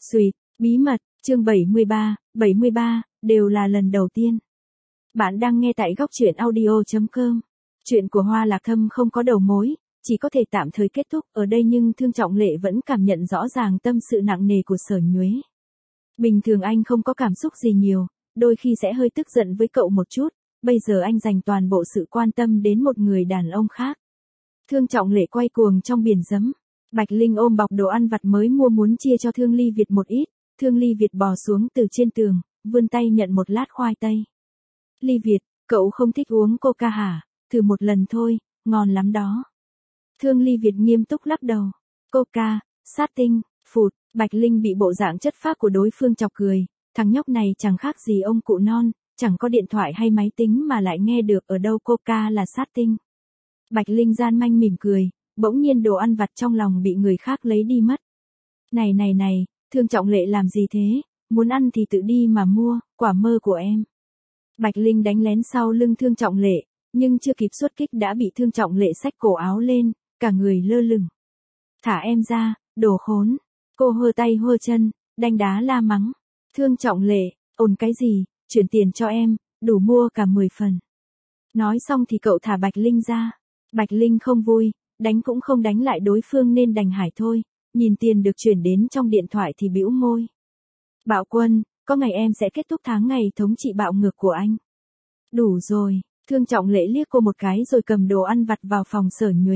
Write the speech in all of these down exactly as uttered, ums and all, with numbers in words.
Xuyệt, bí mật, chương bảy mươi ba, bảy mươi ba, đều là lần đầu tiên. Bạn đang nghe tại góc truyện audio chấm com. Chuyện của Hoa Lạc Thâm không có đầu mối, chỉ có thể tạm thời kết thúc ở đây nhưng Thương Trọng Lệ vẫn cảm nhận rõ ràng tâm sự nặng nề của Sở Nhuế. Bình thường anh không có cảm xúc gì nhiều, đôi khi sẽ hơi tức giận với cậu một chút, bây giờ anh dành toàn bộ sự quan tâm đến một người đàn ông khác. Thương Trọng Lệ quay cuồng trong biển giấm. Bạch Linh ôm bọc đồ ăn vặt mới mua muốn chia cho Thương Ly Việt một ít, Thương Ly Việt bò xuống từ trên tường, vươn tay nhận một lát khoai tây. Ly Việt, cậu không thích uống coca hả? Thử một lần thôi, ngon lắm đó. Thương Ly Việt nghiêm túc lắc đầu. Coca, sát tinh, phụt, Bạch Linh bị bộ dạng chất phác của đối phương chọc cười, thằng nhóc này chẳng khác gì ông cụ non, chẳng có điện thoại hay máy tính mà lại nghe được ở đâu coca là sát tinh. Bạch Linh gian manh mỉm cười, bỗng nhiên đồ ăn vặt trong lòng bị người khác lấy đi mất. Này này này, Thương Trọng Lệ làm gì thế, muốn ăn thì tự đi mà mua, quả mơ của em. Bạch Linh đánh lén sau lưng Thương Trọng Lệ, nhưng chưa kịp xuất kích đã bị Thương Trọng Lệ xách cổ áo lên, cả người lơ lửng. Thả em ra, đồ khốn. Cô hơ tay hơ chân, đanh đá la mắng. Thương Trọng Lệ, ồn cái gì, chuyển tiền cho em, đủ mua cả mười phần. Nói xong thì cậu thả Bạch Linh ra. Bạch Linh không vui, đánh cũng không đánh lại đối phương nên đành hải thôi, nhìn tiền được chuyển đến trong điện thoại thì bĩu môi. Bạo Quân, có ngày em sẽ kết thúc tháng ngày thống trị bạo ngược của anh. Đủ rồi, Thương Trọng Lệ liếc cô một cái rồi cầm đồ ăn vặt vào phòng Sở Nhuế.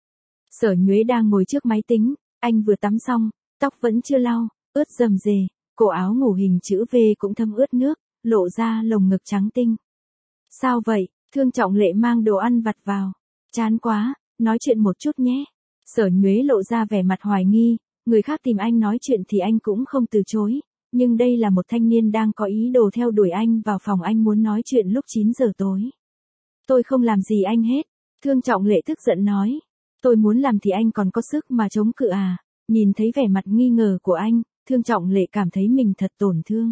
Sở Nhuế đang ngồi trước máy tính, anh vừa tắm xong, tóc vẫn chưa lau, ướt rầm rề, cổ áo ngủ hình chữ V cũng thấm ướt nước, lộ ra lồng ngực trắng tinh. Sao vậy? Thương Trọng Lệ mang đồ ăn vặt vào. Chán quá, nói chuyện một chút nhé. Sở Nhuế lộ ra vẻ mặt hoài nghi, người khác tìm anh nói chuyện thì anh cũng không từ chối, nhưng đây là một thanh niên đang có ý đồ theo đuổi anh vào phòng anh muốn nói chuyện lúc chín giờ tối. Tôi không làm gì anh hết, Thương Trọng Lệ tức giận nói. Tôi muốn làm thì anh còn có sức mà chống cự à? Nhìn thấy vẻ mặt nghi ngờ của anh, Thương Trọng Lệ cảm thấy mình thật tổn thương.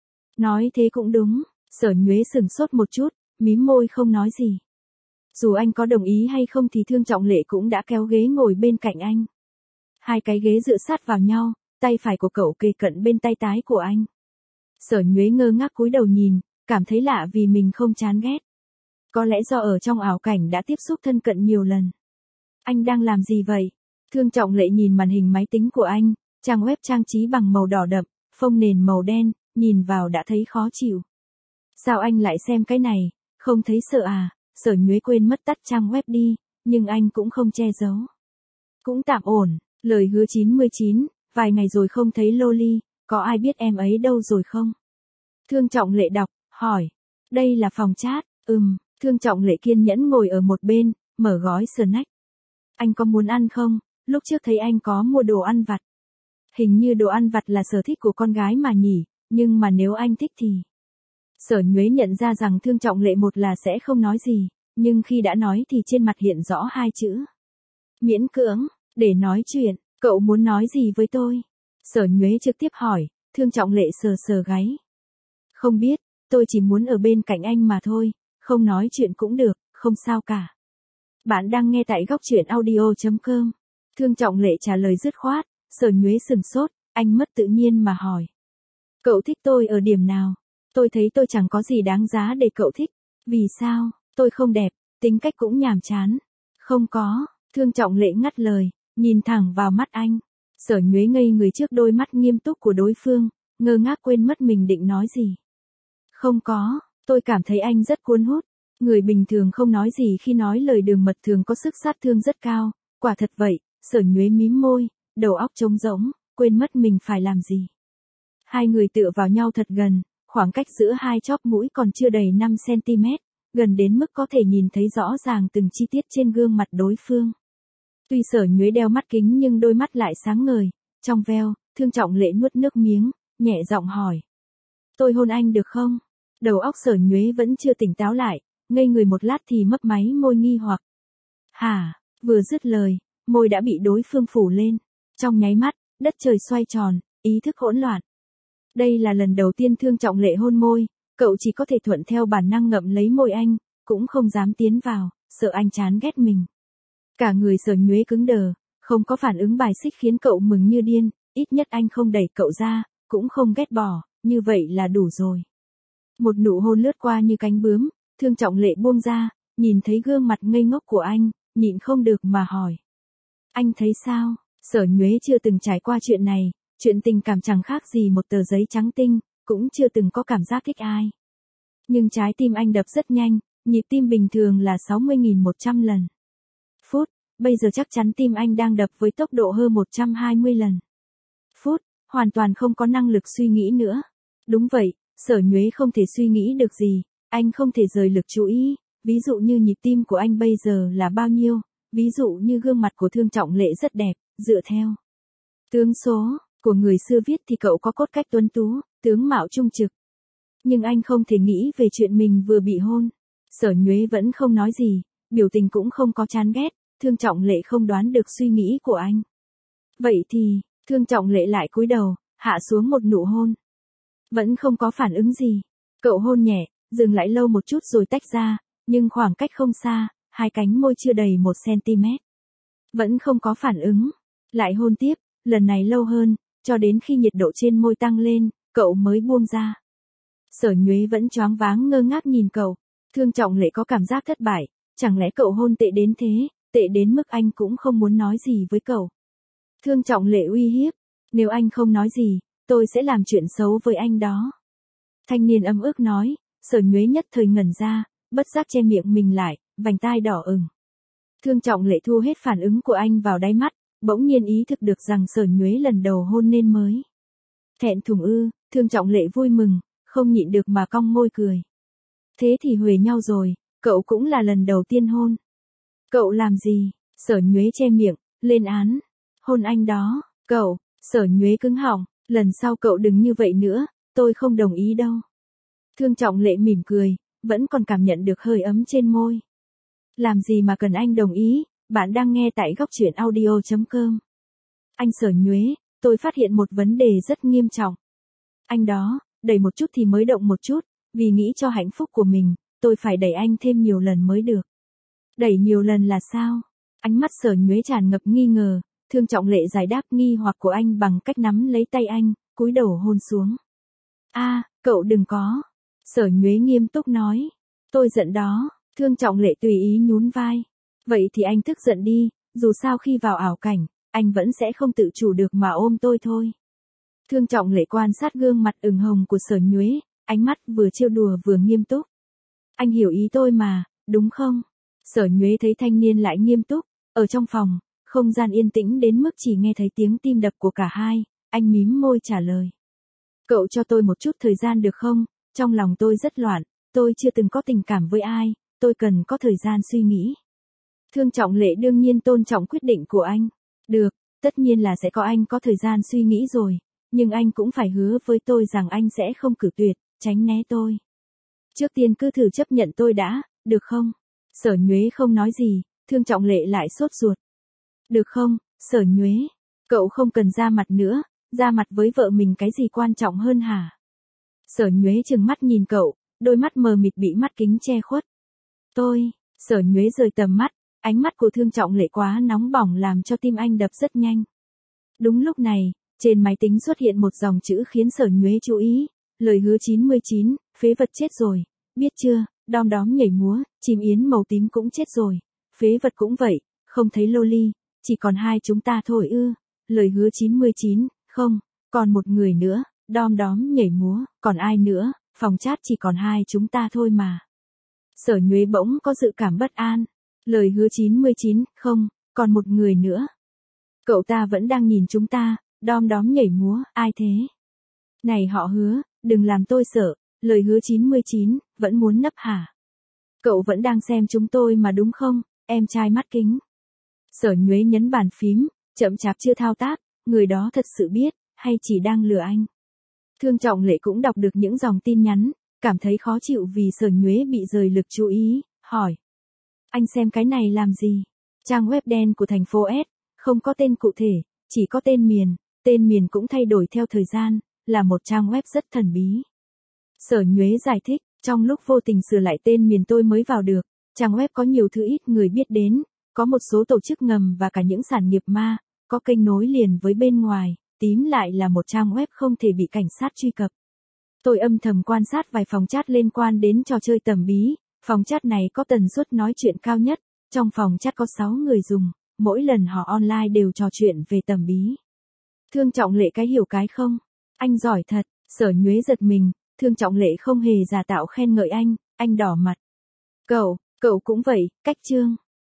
Nói thế cũng đúng, Sở Nhuế sừng sốt một chút, mím môi không nói gì. Dù anh có đồng ý hay không thì Thương Trọng Lệ cũng đã kéo ghế ngồi bên cạnh anh. Hai cái ghế dựa sát vào nhau, tay phải của cậu kề cận bên tay trái của anh. Sở Nhuế ngơ ngác cúi đầu nhìn, cảm thấy lạ vì mình không chán ghét. Có lẽ do ở trong ảo cảnh đã tiếp xúc thân cận nhiều lần. Anh đang làm gì vậy? Thương Trọng Lệ nhìn màn hình máy tính của anh, trang web trang trí bằng màu đỏ đậm, phông nền màu đen, nhìn vào đã thấy khó chịu. Sao anh lại xem cái này, không thấy sợ à? Sở Nhuế quên mất tắt trang web đi, nhưng anh cũng không che giấu. Cũng tạm ổn, lời hứa chín mươi chín, vài ngày rồi không thấy Loli, có ai biết em ấy đâu rồi không? Thương Trọng Lệ đọc, hỏi. Đây là phòng chat, ừm, Thương Trọng Lệ kiên nhẫn ngồi ở một bên, mở gói snack. Anh có muốn ăn không? Lúc trước thấy anh có mua đồ ăn vặt. Hình như đồ ăn vặt là sở thích của con gái mà nhỉ, nhưng mà nếu anh thích thì... Sở Nhuế nhận ra rằng Thương Trọng Lệ một là sẽ không nói gì, nhưng khi đã nói thì trên mặt hiện rõ hai chữ. Miễn cưỡng, để nói chuyện, cậu muốn nói gì với tôi? Sở Nhuế trực tiếp hỏi, Thương Trọng Lệ sờ sờ gáy. Không biết, tôi chỉ muốn ở bên cạnh anh mà thôi, không nói chuyện cũng được, không sao cả. Bạn đang nghe tại góc truyện audio chấm com. Thương Trọng Lệ trả lời dứt khoát, Sở Nhuế sừng sốt, anh mất tự nhiên mà hỏi. Cậu thích tôi ở điểm nào? Tôi thấy tôi chẳng có gì đáng giá để cậu thích. Vì sao? Tôi không đẹp, tính cách cũng nhàm chán. Không có, Thương Trọng Lệ ngắt lời, nhìn thẳng vào mắt anh. Sở Nhuế ngây người trước đôi mắt nghiêm túc của đối phương, ngơ ngác quên mất mình định nói gì. Không có, tôi cảm thấy anh rất cuốn hút. Người bình thường không nói gì khi nói lời đường mật thường có sức sát thương rất cao. Quả thật vậy, Sở Nhuế mím môi, đầu óc trống rỗng, quên mất mình phải làm gì. Hai người tựa vào nhau thật gần. Khoảng cách giữa hai chóp mũi còn chưa đầy năm xăng ti mét, gần đến mức có thể nhìn thấy rõ ràng từng chi tiết trên gương mặt đối phương. Tuy Sở Nhuế đeo mắt kính nhưng đôi mắt lại sáng ngời, trong veo, Thương Trọng Lệ nuốt nước miếng, nhẹ giọng hỏi. Tôi hôn anh được không? Đầu óc Sở Nhuế vẫn chưa tỉnh táo lại, ngây người một lát thì mấp máy môi nghi hoặc. Hả, vừa dứt lời, môi đã bị đối phương phủ lên. Trong nháy mắt, đất trời xoay tròn, ý thức hỗn loạn. Đây là lần đầu tiên Thương Trọng Lệ hôn môi, cậu chỉ có thể thuận theo bản năng ngậm lấy môi anh, cũng không dám tiến vào, sợ anh chán ghét mình. Cả người Sở Nhuế cứng đờ, không có phản ứng bài xích khiến cậu mừng như điên, ít nhất anh không đẩy cậu ra, cũng không ghét bỏ, như vậy là đủ rồi. Một nụ hôn lướt qua như cánh bướm, Thương Trọng Lệ buông ra, nhìn thấy gương mặt ngây ngốc của anh, nhịn không được mà hỏi. Anh thấy sao? Sở Nhuế chưa từng trải qua chuyện này, chuyện tình cảm chẳng khác gì một tờ giấy trắng tinh, cũng chưa từng có cảm giác thích ai. Nhưng trái tim anh đập rất nhanh, nhịp tim bình thường là sáu mươi nghìn một trăm lần. Phút, bây giờ chắc chắn tim anh đang đập với tốc độ hơn một trăm hai mươi lần. Phút, hoàn toàn không có năng lực suy nghĩ nữa. Đúng vậy, Sở Nhuế không thể suy nghĩ được gì, anh không thể rời lực chú ý, ví dụ như nhịp tim của anh bây giờ là bao nhiêu, ví dụ như gương mặt của Thương Trọng Lệ rất đẹp, dựa theo tướng số của người xưa viết thì cậu có cốt cách tuấn tú, tướng mạo trung trực. Nhưng anh không thể nghĩ về chuyện mình vừa bị hôn. Sở Nhuế vẫn không nói gì, biểu tình cũng không có chán ghét, Thương Trọng Lệ không đoán được suy nghĩ của anh. Vậy thì, Thương Trọng Lệ lại cúi đầu, hạ xuống một nụ hôn. Vẫn không có phản ứng gì. Cậu hôn nhẹ, dừng lại lâu một chút rồi tách ra, nhưng khoảng cách không xa, hai cánh môi chưa đầy một xăng-ti-mét. Vẫn không có phản ứng. Lại hôn tiếp, lần này lâu hơn, cho đến khi nhiệt độ trên môi tăng lên, cậu mới buông ra. Sở Nhuế vẫn choáng váng ngơ ngác nhìn cậu. Thương Trọng Lệ có cảm giác thất bại, chẳng lẽ cậu hôn tệ đến thế, tệ đến mức anh cũng không muốn nói gì với cậu. Thương Trọng Lệ uy hiếp, nếu anh không nói gì, tôi sẽ làm chuyện xấu với anh đó. Thanh niên ấm ức nói, Sở Nhuế nhất thời ngẩn ra, bất giác che miệng mình lại, vành tai đỏ ửng. Thương Trọng Lệ thu hết phản ứng của anh vào đáy mắt, bỗng nhiên ý thức được rằng Sở Nhuế lần đầu hôn nên mới. Thẹn thùng ư, Thương Trọng Lệ vui mừng, không nhịn được mà cong môi cười. Thế thì huề nhau rồi, cậu cũng là lần đầu tiên hôn. Cậu làm gì? Sở Nhuế che miệng, lên án. Hôn anh đó, cậu, Sở Nhuế cứng họng, lần sau cậu đừng như vậy nữa, tôi không đồng ý đâu. Thương Trọng Lệ mỉm cười, vẫn còn cảm nhận được hơi ấm trên môi. Làm gì mà cần anh đồng ý, bạn đang nghe tại góc truyện audio chấm com. Anh Sở Nhuế, tôi phát hiện một vấn đề rất nghiêm trọng. Anh đó, đẩy một chút thì mới động một chút, vì nghĩ cho hạnh phúc của mình, tôi phải đẩy anh thêm nhiều lần mới được. Đẩy nhiều lần là sao? Ánh mắt Sở Nhuế tràn ngập nghi ngờ, Thương Trọng Lệ giải đáp nghi hoặc của anh bằng cách nắm lấy tay anh, cúi đầu hôn xuống. A, à, cậu đừng có. Sở Nhuế nghiêm túc nói. Tôi giận đó. Thương Trọng Lệ tùy ý nhún vai. Vậy thì anh tức giận đi, dù sao khi vào ảo cảnh, anh vẫn sẽ không tự chủ được mà ôm tôi thôi. Thương Trọng Lệ quan sát gương mặt ửng hồng của Sở Nhuế, ánh mắt vừa trêu đùa vừa nghiêm túc. Anh hiểu ý tôi mà, đúng không? Sở Nhuế thấy thanh niên lại nghiêm túc, ở trong phòng, không gian yên tĩnh đến mức chỉ nghe thấy tiếng tim đập của cả hai, anh mím môi trả lời. Cậu cho tôi một chút thời gian được không? Trong lòng tôi rất loạn, tôi chưa từng có tình cảm với ai, tôi cần có thời gian suy nghĩ. Thương Trọng Lệ đương nhiên tôn trọng quyết định của anh. Được, tất nhiên là sẽ có anh có thời gian suy nghĩ rồi, nhưng anh cũng phải hứa với tôi rằng anh sẽ không cử tuyệt, tránh né tôi. Trước tiên cứ thử chấp nhận tôi đã, được không? Sở Nhuế không nói gì, Thương Trọng Lệ lại sốt ruột. Được không, Sở Nhuế? Cậu không cần ra mặt nữa, ra mặt với vợ mình cái gì quan trọng hơn hả? Sở Nhuế trừng mắt nhìn cậu, đôi mắt mờ mịt bị mắt kính che khuất. Tôi, Sở Nhuế rời tầm mắt, ánh mắt của Thương Trọng Lệ quá nóng bỏng làm cho tim anh đập rất nhanh. Đúng lúc này, trên máy tính xuất hiện một dòng chữ khiến Sở Nhuế chú ý, lời hứa chín mươi chín, phế vật chết rồi, biết chưa, đom đóm nhảy múa, chim yến màu tím cũng chết rồi, phế vật cũng vậy, không thấy loli, chỉ còn hai chúng ta thôi ư, lời hứa chín mươi chín, không, còn một người nữa, đom đóm nhảy múa, còn ai nữa, phòng chat chỉ còn hai chúng ta thôi mà. Sở Nhuế bỗng có dự cảm bất an, lời hứa chín mươi chín, không, còn một người nữa. Cậu ta vẫn đang nhìn chúng ta, đom đóm nhảy múa, ai thế? Này họ Hứa, đừng làm tôi sợ, lời hứa chín mươi chín, vẫn muốn nấp hả? Cậu vẫn đang xem chúng tôi mà đúng không, em trai mắt kính? Sở Nhuế nhấn bàn phím, chậm chạp chưa thao tác, người đó thật sự biết, hay chỉ đang lừa anh? Thương Trọng Lệ cũng đọc được những dòng tin nhắn, cảm thấy khó chịu vì Sở Nhuế bị rời lực chú ý, hỏi. Anh xem cái này làm gì? Trang web đen của thành phố S, không có tên cụ thể, chỉ có tên miền, tên miền cũng thay đổi theo thời gian, là một trang web rất thần bí. Sở Nhuế giải thích, trong lúc vô tình sửa lại tên miền tôi mới vào được, trang web có nhiều thứ ít người biết đến, có một số tổ chức ngầm và cả những sản nghiệp ma, có kênh nối liền với bên ngoài, tím lại là một trang web không thể bị cảnh sát truy cập. Tôi âm thầm quan sát vài phòng chat liên quan đến trò chơi tầm bí, phòng chat này có tần suất nói chuyện cao nhất, trong phòng chat có sáu người dùng, mỗi lần họ online đều trò chuyện về tầm bí. Thương Trọng Lệ cái hiểu cái không? Anh giỏi thật, Sở Nhuế giật mình, Thương Trọng Lệ không hề giả tạo khen ngợi anh, anh đỏ mặt. Cậu, cậu cũng vậy, cách chương.